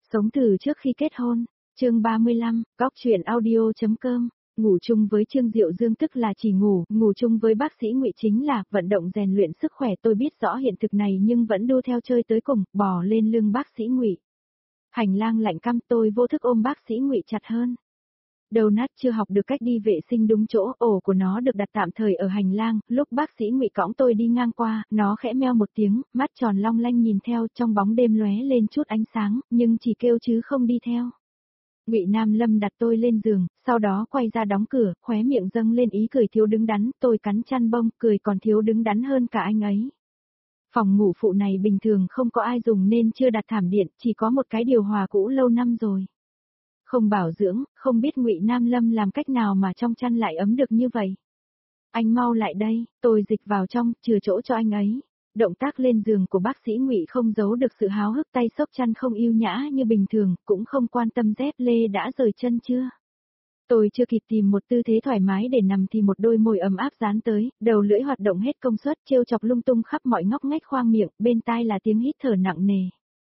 Sống từ trước khi kết hôn, chương 35, góc chuyện audio.com. Ngủ chung với Trương Diệu Dương tức là chỉ ngủ chung với bác sĩ Ngụy chính là vận động rèn luyện sức khỏe. Tôi biết rõ hiện thực này nhưng vẫn đu theo chơi tới cùng, bò lên lưng bác sĩ Ngụy. Hành lang lạnh căm, tôi vô thức ôm bác sĩ Ngụy chặt hơn. Đầu nát chưa học được cách đi vệ sinh đúng chỗ, ổ của nó được đặt tạm thời ở hành lang, lúc bác sĩ Ngụy cõng tôi đi ngang qua, nó khẽ meo một tiếng, mắt tròn long lanh nhìn theo, trong bóng đêm lóe lên chút ánh sáng, nhưng chỉ kêu chứ không đi theo. Ngụy Nam Lâm đặt tôi lên giường, sau đó quay ra đóng cửa, khóe miệng dâng lên ý cười thiếu đứng đắn, tôi cắn chăn bông, cười còn thiếu đứng đắn hơn cả anh ấy. Phòng ngủ phụ này bình thường không có ai dùng nên chưa đặt thảm điện, chỉ có một cái điều hòa cũ lâu năm rồi. Không bảo dưỡng, không biết Ngụy Nam Lâm làm cách nào mà trong chăn lại ấm được như vậy. Anh mau lại đây, tôi dịch vào trong, chừa chỗ cho anh ấy. Động tác lên giường của bác sĩ Ngụy không giấu được sự háo hức, tay xốc chăn không yêu nhã như bình thường, cũng không quan tâm dép lê đã rời chân chưa. Tôi chưa kịp tìm một tư thế thoải mái để nằm thì một đôi môi ấm áp dán tới, đầu lưỡi hoạt động hết công suất, trêu chọc lung tung khắp mọi ngóc ngách khoang miệng, bên tai là tiếng hít thở nặng nề.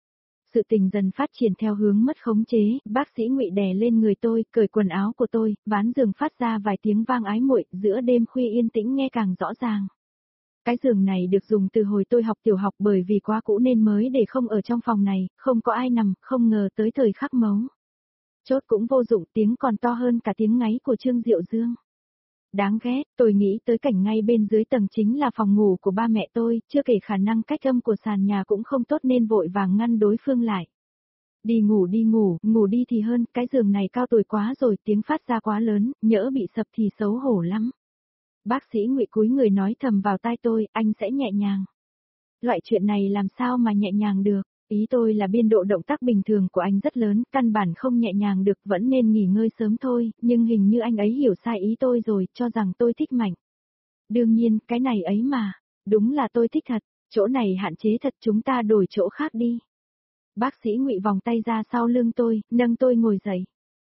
Sự tình dần phát triển theo hướng mất khống chế, bác sĩ Ngụy đè lên người tôi, cởi quần áo của tôi, ván giường phát ra vài tiếng vang ái muội, giữa đêm khuya yên tĩnh nghe càng rõ ràng. Cái giường này được dùng từ hồi tôi học tiểu học bởi vì quá cũ nên mới để không ở trong phòng này, không có ai nằm, không ngờ tới thời khắc mấu. Chốt cũng vô dụng, tiếng còn to hơn cả tiếng ngáy của Trương Diệu Dương. Đáng ghét, tôi nghĩ tới cảnh ngay bên dưới tầng chính là phòng ngủ của ba mẹ tôi, chưa kể khả năng cách âm của sàn nhà cũng không tốt nên vội vàng ngăn đối phương lại. Đi ngủ, ngủ đi thì hơn, cái giường này cao tuổi quá rồi, tiếng phát ra quá lớn, nhỡ bị sập thì xấu hổ lắm. Bác sĩ Ngụy cúi người nói thầm vào tai tôi, anh sẽ nhẹ nhàng. Loại chuyện này làm sao mà nhẹ nhàng được, ý tôi là biên độ động tác bình thường của anh rất lớn, căn bản không nhẹ nhàng được, vẫn nên nghỉ ngơi sớm thôi, nhưng hình như anh ấy hiểu sai ý tôi rồi, cho rằng tôi thích mạnh. Đương nhiên, cái này ấy mà, đúng là tôi thích thật, chỗ này hạn chế thật, chúng ta đổi chỗ khác đi. Bác sĩ Ngụy vòng tay ra sau lưng tôi, nâng tôi ngồi dậy.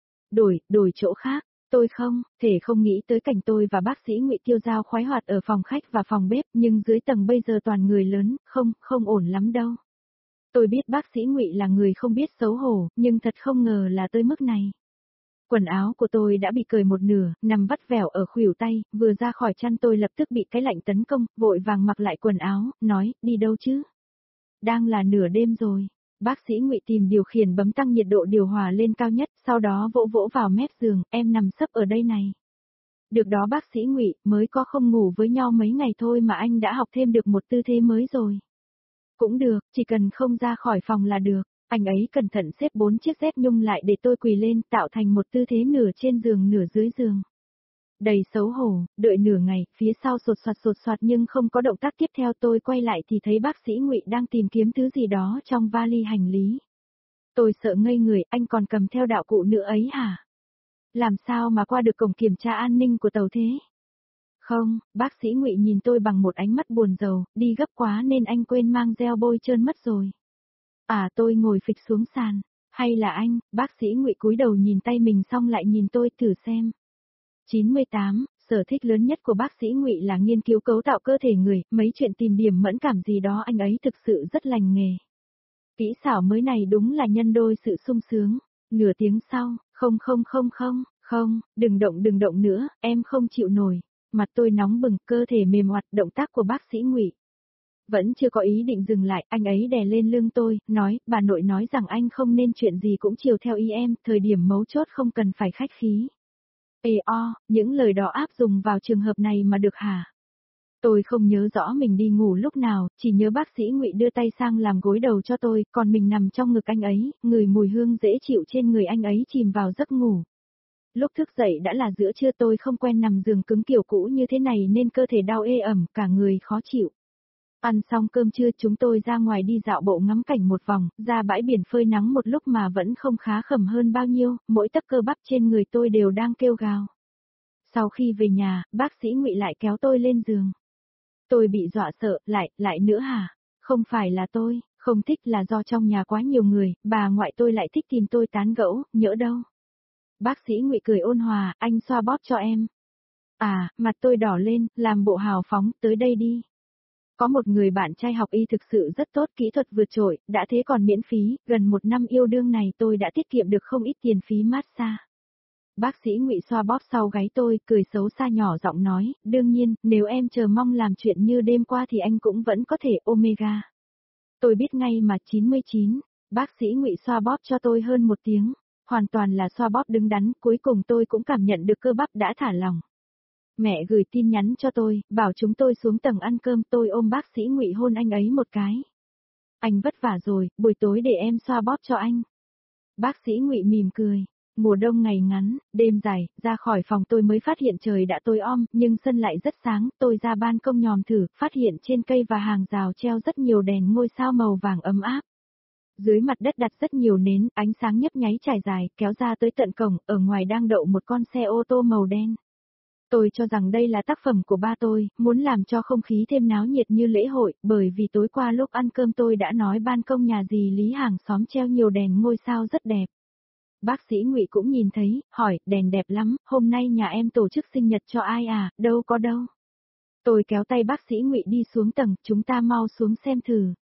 Đổi chỗ khác. Tôi không nghĩ tới cảnh tôi và bác sĩ Ngụy tiêu dao khoái hoạt ở phòng khách và phòng bếp, nhưng dưới tầng bây giờ toàn người lớn, không ổn lắm đâu. Tôi biết bác sĩ Ngụy là người không biết xấu hổ, nhưng thật không ngờ là tới mức này. Quần áo của tôi đã bị cởi một nửa, nằm vắt vẻo ở khuỷu tay, vừa ra khỏi chăn tôi lập tức bị cái lạnh tấn công, vội vàng mặc lại quần áo, nói, đi đâu chứ? Đang là nửa đêm rồi. Bác sĩ Ngụy tìm điều khiển bấm tăng nhiệt độ điều hòa lên cao nhất, sau đó vỗ vào mép giường, em nằm sấp ở đây này. Được đó bác sĩ Ngụy, mới có không ngủ với nhau mấy ngày thôi mà anh đã học thêm được một tư thế mới rồi. Cũng được, chỉ cần không ra khỏi phòng là được. Anh ấy cẩn thận xếp 4 chiếc dép nhung lại để tôi quỳ lên, tạo thành một tư thế nửa trên giường nửa dưới giường. Đầy xấu hổ, đợi nửa ngày, phía sau sột soạt nhưng không có động tác tiếp theo, tôi quay lại thì thấy bác sĩ Ngụy đang tìm kiếm thứ gì đó trong vali hành lý. Tôi sợ ngây người, anh còn cầm theo đạo cụ nữa ấy hả? Làm sao mà qua được cổng kiểm tra an ninh của tàu thế? Không, bác sĩ Ngụy nhìn tôi bằng một ánh mắt buồn rầu, đi gấp quá nên anh quên mang gel bôi trơn mất rồi. Tôi ngồi phịch xuống sàn. Hay là anh? Bác sĩ Ngụy cúi đầu nhìn tay mình xong lại nhìn tôi, thử xem. 98, sở thích lớn nhất của bác sĩ Ngụy là nghiên cứu cấu tạo cơ thể người, mấy chuyện tìm điểm mẫn cảm gì đó anh ấy thực sự rất lành nghề. Kỹ xảo mới này đúng là nhân đôi sự sung sướng. Nửa tiếng sau, không, đừng động nữa, em không chịu nổi. Mặt tôi nóng bừng, cơ thể mềm oặt, động tác của bác sĩ Ngụy. Vẫn chưa có ý định dừng lại, anh ấy đè lên lưng tôi, nói, bà nội nói rằng anh không nên chuyện gì cũng chiều theo ý em, thời điểm mấu chốt không cần phải khách khí. Những lời đó áp dụng vào trường hợp này mà được hả? Tôi không nhớ rõ mình đi ngủ lúc nào, chỉ nhớ bác sĩ Ngụy đưa tay sang làm gối đầu cho tôi, còn mình nằm trong ngực anh ấy, ngửi mùi hương dễ chịu trên người anh ấy chìm vào giấc ngủ. Lúc thức dậy đã là giữa trưa, tôi không quen nằm giường cứng kiểu cũ như thế này nên cơ thể đau ê ẩm, cả người khó chịu. Ăn xong cơm trưa chúng tôi ra ngoài đi dạo bộ ngắm cảnh một vòng, ra bãi biển phơi nắng một lúc mà vẫn không khá khẩm hơn bao nhiêu, mỗi tấc cơ bắp trên người tôi đều đang kêu gào. Sau khi về nhà, bác sĩ Ngụy lại kéo tôi lên giường. Tôi bị dọa sợ, lại nữa hả? Không phải là tôi, không thích là do trong nhà quá nhiều người, bà ngoại tôi lại thích tìm tôi tán gẫu, nhỡ đâu. Bác sĩ Ngụy cười ôn hòa, anh xoa bóp cho em. Mặt tôi đỏ lên, làm bộ hào phóng, tới đây đi. Có một người bạn trai học y thực sự rất tốt, kỹ thuật vượt trội, đã thế còn miễn phí, gần 1 năm yêu đương này tôi đã tiết kiệm được không ít tiền phí massage. Bác sĩ Ngụy xoa bóp sau gáy tôi, cười xấu xa nhỏ giọng nói, đương nhiên, nếu em chờ mong làm chuyện như đêm qua thì anh cũng vẫn có thể omega. Tôi biết ngay mà 99, bác sĩ Ngụy xoa bóp cho tôi hơn 1 tiếng, hoàn toàn là xoa bóp đứng đắn, cuối cùng tôi cũng cảm nhận được cơ bắp đã thả lỏng. Mẹ gửi tin nhắn cho tôi, bảo chúng tôi xuống tầng ăn cơm, tôi ôm bác sĩ Ngụy hôn anh ấy một cái. Anh vất vả rồi, buổi tối để em xoa bóp cho anh. Bác sĩ Ngụy mỉm cười. Mùa đông ngày ngắn, đêm dài, ra khỏi phòng tôi mới phát hiện trời đã tối om, nhưng sân lại rất sáng, tôi ra ban công nhòm thử, phát hiện trên cây và hàng rào treo rất nhiều đèn ngôi sao màu vàng ấm áp. Dưới mặt đất đặt rất nhiều nến, ánh sáng nhấp nháy trải dài, kéo ra tới tận cổng, ở ngoài đang đậu một con xe ô tô màu đen. Tôi cho rằng đây là tác phẩm của ba tôi, muốn làm cho không khí thêm náo nhiệt như lễ hội, bởi vì tối qua lúc ăn cơm tôi đã nói ban công nhà dì Lý hàng xóm treo nhiều đèn ngôi sao rất đẹp. Bác sĩ Ngụy cũng nhìn thấy, hỏi, đèn đẹp lắm, hôm nay nhà em tổ chức sinh nhật cho ai à, đâu có đâu. Tôi kéo tay bác sĩ Ngụy đi xuống tầng, chúng ta mau xuống xem thử.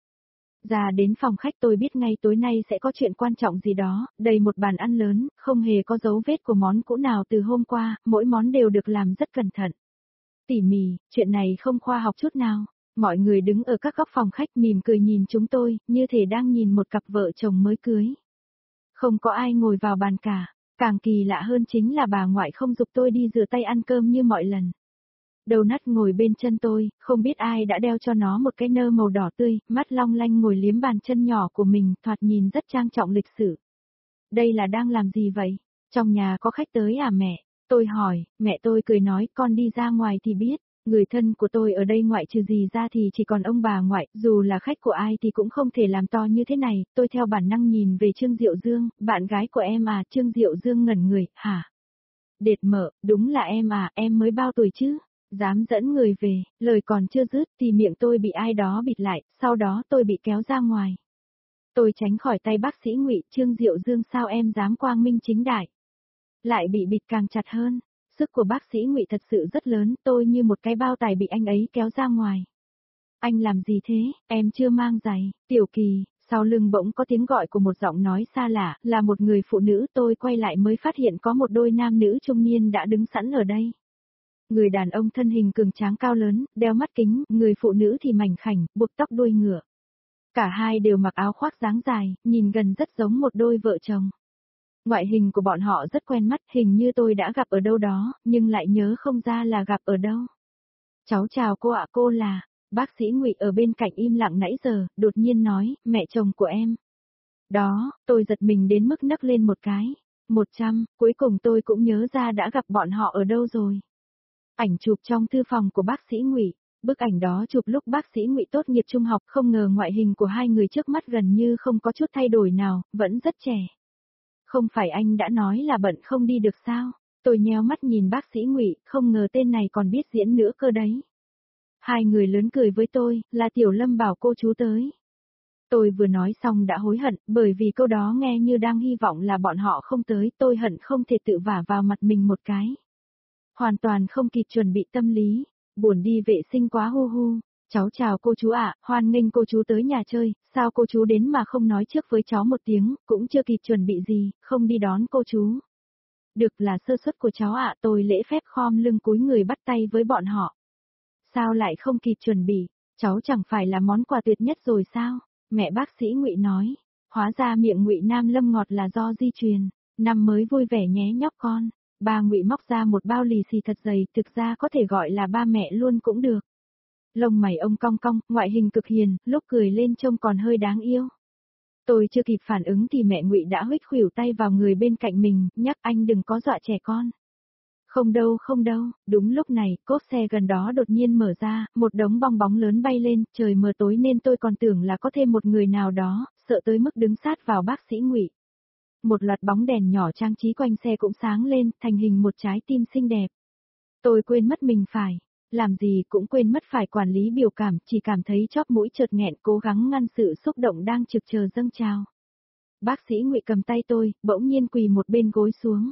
Ra đến phòng khách tôi biết ngay tối nay sẽ có chuyện quan trọng gì đó, đầy một bàn ăn lớn, không hề có dấu vết của món cũ nào từ hôm qua, mỗi món đều được làm rất cẩn thận. Tỉ mỉ, chuyện này không khoa học chút nào. Mọi người đứng ở các góc phòng khách mỉm cười nhìn chúng tôi, như thể đang nhìn một cặp vợ chồng mới cưới. Không có ai ngồi vào bàn cả, càng kỳ lạ hơn chính là bà ngoại không giục tôi đi rửa tay ăn cơm như mọi lần. Đầu nắt ngồi bên chân tôi, không biết ai đã đeo cho nó một cái nơ màu đỏ tươi, mắt long lanh ngồi liếm bàn chân nhỏ của mình, thoạt nhìn rất trang trọng lịch sự. Đây là đang làm gì vậy? Trong nhà có khách tới à mẹ? Tôi hỏi, mẹ tôi cười nói, con đi ra ngoài thì biết. Người thân của tôi ở đây ngoại trừ gì ra thì chỉ còn ông bà ngoại, dù là khách của ai thì cũng không thể làm to như thế này. Tôi theo bản năng nhìn về Trương Diệu Dương, bạn gái của em à? Trương Diệu Dương ngẩn người, hả? Đệt mợ, đúng là em à, em mới bao tuổi chứ? Dám dẫn người về, lời còn chưa dứt thì miệng tôi bị ai đó bịt lại, sau đó tôi bị kéo ra ngoài. Tôi tránh khỏi tay bác sĩ Ngụy. Trương Diệu Dương, sao em dám quang minh chính đại? Lại bị bịt càng chặt hơn. Sức của bác sĩ Ngụy thật sự rất lớn, tôi như một cái bao tải bị anh ấy kéo ra ngoài. Anh làm gì thế, em chưa mang giày. Tiểu Kỳ, sau lưng bỗng có tiếng gọi của một giọng nói xa lạ, là một người phụ nữ. Tôi quay lại mới phát hiện có một đôi nam nữ trung niên đã đứng sẵn ở đây. Người đàn ông thân hình cường tráng cao lớn, đeo mắt kính, người phụ nữ thì mảnh khảnh, buộc tóc đuôi ngựa. Cả hai đều mặc áo khoác dáng dài, nhìn gần rất giống một đôi vợ chồng. Ngoại hình của bọn họ rất quen mắt, hình như tôi đã gặp ở đâu đó, nhưng lại nhớ không ra là gặp ở đâu. Cháu chào cô ạ, cô là... Bác sĩ Ngụy ở bên cạnh im lặng nãy giờ, đột nhiên nói, mẹ chồng của em. Đó, tôi giật mình đến mức nấc lên một cái. 100, cuối cùng tôi cũng nhớ ra đã gặp bọn họ ở đâu rồi. Ảnh chụp trong thư phòng của bác sĩ Ngụy. Bức ảnh đó chụp lúc bác sĩ Ngụy tốt nghiệp trung học, không ngờ ngoại hình của hai người trước mắt gần như không có chút thay đổi nào, vẫn rất trẻ. Không phải anh đã nói là bận không đi được sao? Tôi nheo mắt nhìn bác sĩ Ngụy, không ngờ tên này còn biết diễn nữa cơ đấy. Hai người lớn cười với tôi, là Tiểu Lâm bảo cô chú tới. Tôi vừa nói xong đã hối hận, bởi vì câu đó nghe như đang hy vọng là bọn họ không tới, tôi hận không thể tự vả vào mặt mình một cái. Hoàn toàn không kịp chuẩn bị tâm lý, buồn đi vệ sinh quá hu hu. Cháu chào cô chú ạ, hoan nghênh cô chú tới nhà chơi, sao cô chú đến mà không nói trước với cháu một tiếng, cũng chưa kịp chuẩn bị gì, không đi đón cô chú. Được, là sơ suất của cháu ạ, tôi lễ phép khom lưng cúi người bắt tay với bọn họ. Sao lại không kịp chuẩn bị, cháu chẳng phải là món quà tuyệt nhất rồi sao? Mẹ bác sĩ Ngụy nói, hóa ra miệng Ngụy Nam Lâm ngọt là do di truyền, năm mới vui vẻ nhé nhóc con. Bà Ngụy móc ra một bao lì xì thật dày, thực ra có thể gọi là ba mẹ luôn cũng được. Lông mày ông cong cong, ngoại hình cực hiền, lúc cười lên trông còn hơi đáng yêu. Tôi chưa kịp phản ứng thì mẹ Ngụy đã huých khuỷu tay vào người bên cạnh mình, nhắc anh đừng có dọa trẻ con. Không đâu, đúng lúc này, cốp xe gần đó đột nhiên mở ra, một đống bong bóng lớn bay lên, trời mờ tối nên tôi còn tưởng là có thêm một người nào đó, sợ tới mức đứng sát vào bác sĩ Ngụy. Một loạt bóng đèn nhỏ trang trí quanh xe cũng sáng lên, thành hình một trái tim xinh đẹp. Tôi quên mất mình phải, làm gì cũng quên mất phải quản lý biểu cảm, chỉ cảm thấy chóp mũi chợt nghẹn, cố gắng ngăn sự xúc động đang trực chờ dâng trào. Bác sĩ Ngụy cầm tay tôi, bỗng nhiên quỳ một bên gối xuống.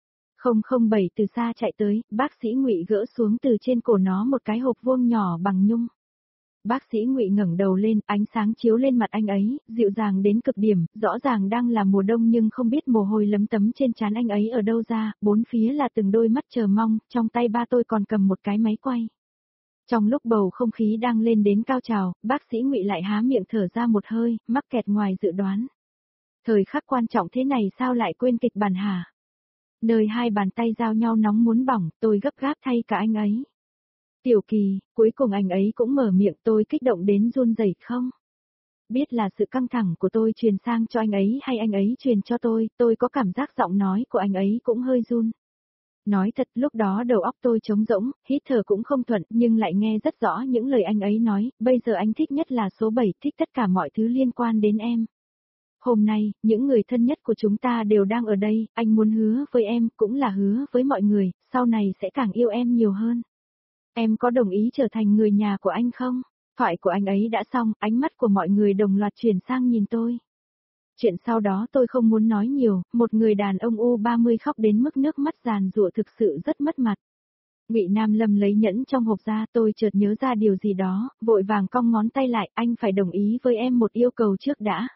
007 từ xa chạy tới, bác sĩ Ngụy gỡ xuống từ trên cổ nó một cái hộp vuông nhỏ bằng nhung. Bác sĩ Ngụy ngẩng đầu lên, ánh sáng chiếu lên mặt anh ấy, dịu dàng đến cực điểm, rõ ràng đang là mùa đông nhưng không biết mồ hôi lấm tấm trên trán anh ấy ở đâu ra, bốn phía là từng đôi mắt chờ mong, trong tay ba tôi còn cầm một cái máy quay. Trong lúc bầu không khí đang lên đến cao trào, bác sĩ Ngụy lại há miệng thở ra một hơi, mắc kẹt ngoài dự đoán. Thời khắc quan trọng thế này sao lại quên kịch bản hả? Nơi hai bàn tay giao nhau nóng muốn bỏng, tôi gấp gáp thay cả anh ấy. Tiểu Kỳ, cuối cùng anh ấy cũng mở miệng, tôi kích động đến run rẩy không? Biết là sự căng thẳng của tôi truyền sang cho anh ấy hay anh ấy truyền cho tôi có cảm giác giọng nói của anh ấy cũng hơi run. Nói thật lúc đó đầu óc tôi trống rỗng, hít thở cũng không thuận nhưng lại nghe rất rõ những lời anh ấy nói, bây giờ anh thích nhất là số 7, thích tất cả mọi thứ liên quan đến em. Hôm nay, những người thân nhất của chúng ta đều đang ở đây, anh muốn hứa với em, cũng là hứa với mọi người, sau này sẽ càng yêu em nhiều hơn. Em có đồng ý trở thành người nhà của anh không? Thoại của anh ấy đã xong, ánh mắt của mọi người đồng loạt chuyển sang nhìn tôi. Chuyện sau đó tôi không muốn nói nhiều, một người đàn ông U30 khóc đến mức nước mắt giàn giụa thực sự rất mất mặt. Ngụy Nam Lâm lấy nhẫn trong hộp ra, tôi chợt nhớ ra điều gì đó, vội vàng cong ngón tay lại, anh phải đồng ý với em một yêu cầu trước đã.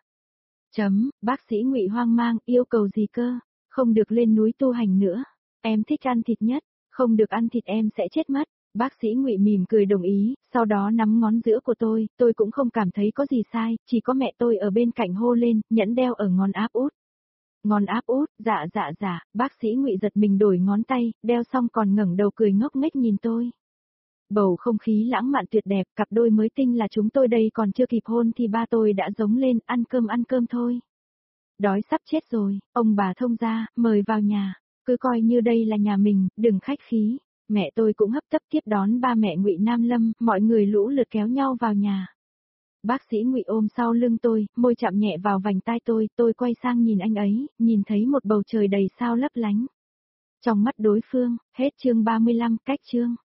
Bác sĩ Ngụy hoang mang, yêu cầu gì cơ? Không được lên núi tu hành nữa. Em thích ăn thịt nhất, không được ăn thịt em sẽ chết mất. Bác sĩ Ngụy mỉm cười đồng ý, sau đó nắm ngón giữa của tôi cũng không cảm thấy có gì sai, chỉ có mẹ tôi ở bên cạnh hô lên, nhẫn đeo ở ngón áp út. Ngón áp út, dạ, bác sĩ Ngụy giật mình đổi ngón tay, đeo xong còn ngẩng đầu cười ngốc nghếch nhìn tôi. Bầu không khí lãng mạn tuyệt đẹp, cặp đôi mới tinh là chúng tôi đây còn chưa kịp hôn thì ba tôi đã giống lên, ăn cơm thôi. Đói sắp chết rồi, ông bà thông gia, mời vào nhà, cứ coi như đây là nhà mình, đừng khách khí. Mẹ tôi cũng hấp tấp tiếp đón ba mẹ Ngụy Nam Lâm, mọi người lũ lượt kéo nhau vào nhà. Bác sĩ Ngụy ôm sau lưng tôi, môi chạm nhẹ vào vành tai tôi quay sang nhìn anh ấy, nhìn thấy một bầu trời đầy sao lấp lánh. Trong mắt đối phương, hết chương 35, cách chương.